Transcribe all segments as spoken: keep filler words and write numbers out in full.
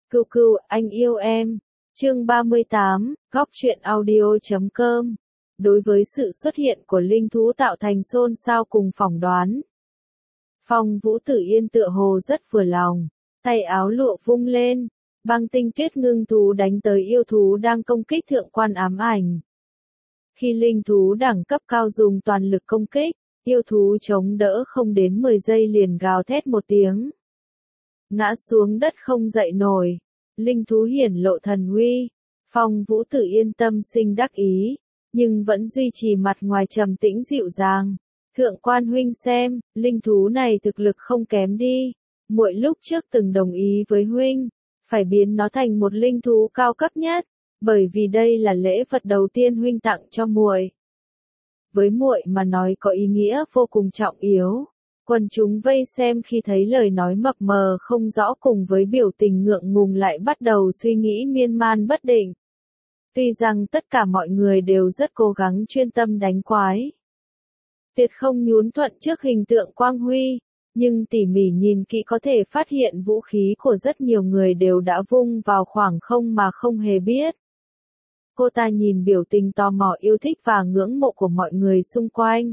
Cừu cừu, anh yêu em. Chương ba mươi tám, góc truyện audio chấm com. Đối với sự xuất hiện của linh thú tạo thành xôn xao cùng phỏng đoán. Phong Vũ Tử Yên tựa hồ rất vừa lòng, tay áo lụa vung lên, băng tinh tuyết ngưng thú đánh tới yêu thú đang công kích thượng quan ám ảnh. Khi linh thú đẳng cấp cao dùng toàn lực công kích, yêu thú chống đỡ không đến mười giây liền gào thét một tiếng. Ngã xuống đất không dậy nổi, linh thú hiển lộ thần uy, Phong Vũ Tử Yên tâm sinh đắc ý, nhưng vẫn duy trì mặt ngoài trầm tĩnh dịu dàng. Thượng quan huynh xem, linh thú này thực lực không kém đi, muội lúc trước từng đồng ý với huynh, phải biến nó thành một linh thú cao cấp nhất, bởi vì đây là lễ vật đầu tiên huynh tặng cho muội. Với muội mà nói có ý nghĩa vô cùng trọng yếu. Quần chúng vây xem khi thấy lời nói mập mờ không rõ cùng với biểu tình ngượng ngùng lại bắt đầu suy nghĩ miên man bất định. Tuy rằng tất cả mọi người đều rất cố gắng chuyên tâm đánh quái, tuyệt không nhún thuận trước hình tượng Quang Huy, nhưng tỉ mỉ nhìn kỹ có thể phát hiện vũ khí của rất nhiều người đều đã vung vào khoảng không mà không hề biết. Cô ta nhìn biểu tình tò mò yêu thích và ngưỡng mộ của mọi người xung quanh.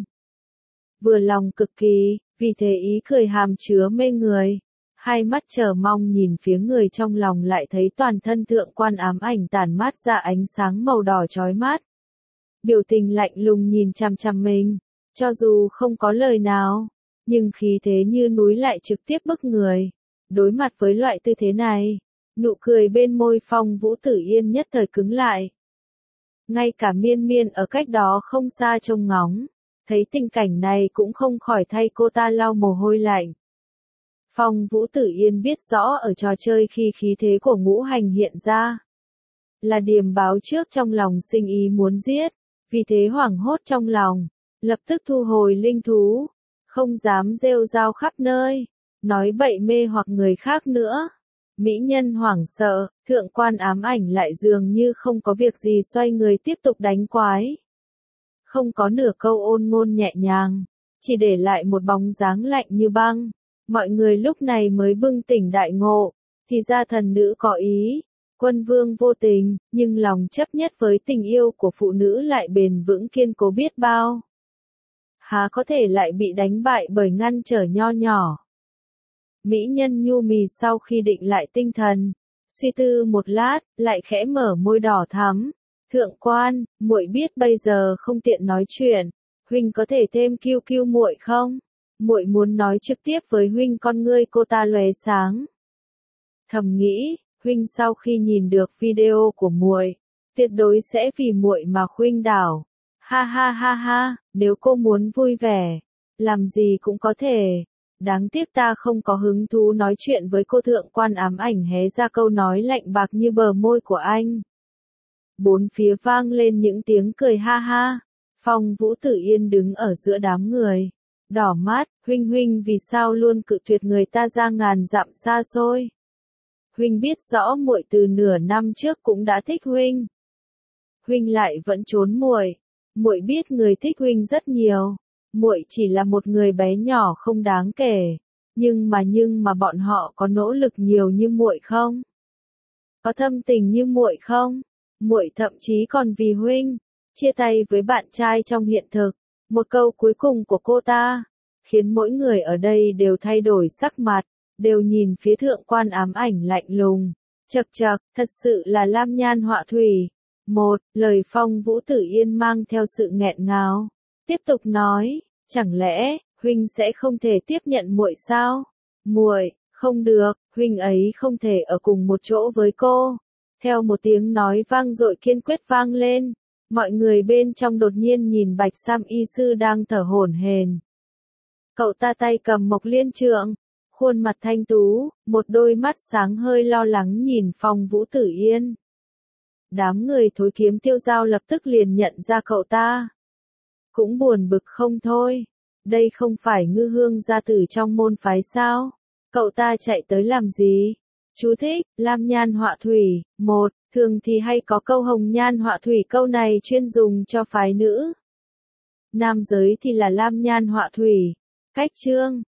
Vừa lòng cực kỳ, vì thế ý cười hàm chứa mê người. Hai mắt chờ mong nhìn phía người trong lòng lại thấy toàn thân thượng quan ám ảnh tản mát ra ánh sáng màu đỏ chói mắt. Biểu tình lạnh lùng nhìn chằm chằm mình, cho dù không có lời nào, nhưng khí thế như núi lại trực tiếp bức người. Đối mặt với loại tư thế này, nụ cười bên môi Phong Vũ Tử Yên nhất thời cứng lại. Ngay cả miên miên ở cách đó không xa trông ngóng, thấy tình cảnh này cũng không khỏi thay cô ta lau mồ hôi lạnh. Phong Vũ Tử Yên biết rõ ở trò chơi khi khí thế của ngũ hành hiện ra, là điềm báo trước trong lòng sinh ý muốn giết, vì thế hoảng hốt trong lòng, lập tức thu hồi linh thú, không dám rêu rao khắp nơi, nói bậy mê hoặc người khác nữa. Mỹ nhân hoảng sợ, thượng quan ám ảnh lại dường như không có việc gì xoay người tiếp tục đánh quái. Không có nửa câu ôn ngôn nhẹ nhàng, chỉ để lại một bóng dáng lạnh như băng. Mọi người lúc này mới bừng tỉnh đại ngộ, thì ra thần nữ có ý, quân vương vô tình, nhưng lòng chấp nhất với tình yêu của phụ nữ lại bền vững kiên cố biết bao. Há có thể lại bị đánh bại bởi ngăn trở nho nhỏ. Mỹ nhân nhu mì sau khi định lại tinh thần, suy tư một lát, lại khẽ mở môi đỏ thắm. Thượng quan, muội biết bây giờ không tiện nói chuyện, huynh có thể thêm kiêu kiêu muội không? Muội muốn nói trực tiếp với huynh. Con ngươi cô ta lóe sáng. Thầm nghĩ, huynh sau khi nhìn được video của muội, tuyệt đối sẽ vì muội mà khuynh đảo. Ha ha ha ha, nếu cô muốn vui vẻ, làm gì cũng có thể. Đáng tiếc ta không có hứng thú nói chuyện với cô. Thượng quan ám ảnh hé ra câu nói lạnh bạc như bờ môi của anh. Bốn phía vang lên những tiếng cười ha ha. Phong Vũ Tử Yên đứng ở giữa đám người, đỏ mắt, huynh huynh vì sao luôn cự tuyệt người ta ra ngàn dặm xa xôi. Huynh biết rõ muội từ nửa năm trước cũng đã thích huynh. Huynh lại vẫn trốn muội. Muội biết người thích huynh rất nhiều. Muội chỉ là một người bé nhỏ không đáng kể, nhưng mà nhưng mà bọn họ có nỗ lực nhiều như muội không? Có thâm tình như muội không? Muội thậm chí còn vì huynh chia tay với bạn trai trong hiện thực. Một câu cuối cùng của cô ta khiến mỗi người ở đây đều thay đổi sắc mặt, đều nhìn phía thượng quan ám ảnh lạnh lùng. Chậc chậc, thật sự là lam nhan họa thủy. Một, lời Phong Vũ Tử Yên mang theo sự nghẹn ngào, tiếp tục nói, chẳng lẽ huynh sẽ không thể tiếp nhận muội sao? Muội, không được, huynh ấy không thể ở cùng một chỗ với cô. Theo một tiếng nói vang dội kiên quyết vang lên, mọi người bên trong đột nhiên nhìn Bạch Sam y sư đang thở hổn hển. Cậu ta tay cầm mộc liên trượng, khuôn mặt thanh tú, một đôi mắt sáng hơi lo lắng nhìn Phong Vũ Tử Yên. Đám người thối kiếm tiêu giao lập tức liền nhận ra cậu ta. Cũng buồn bực không thôi. Đây không phải ngư hương gia tử trong môn phái sao? Cậu ta chạy tới làm gì? Chú thích, lam nhan họa thủy. Một, thường thì hay có câu hồng nhan họa thủy, câu này chuyên dùng cho phái nữ. Nam giới thì là lam nhan họa thủy. Cách chương,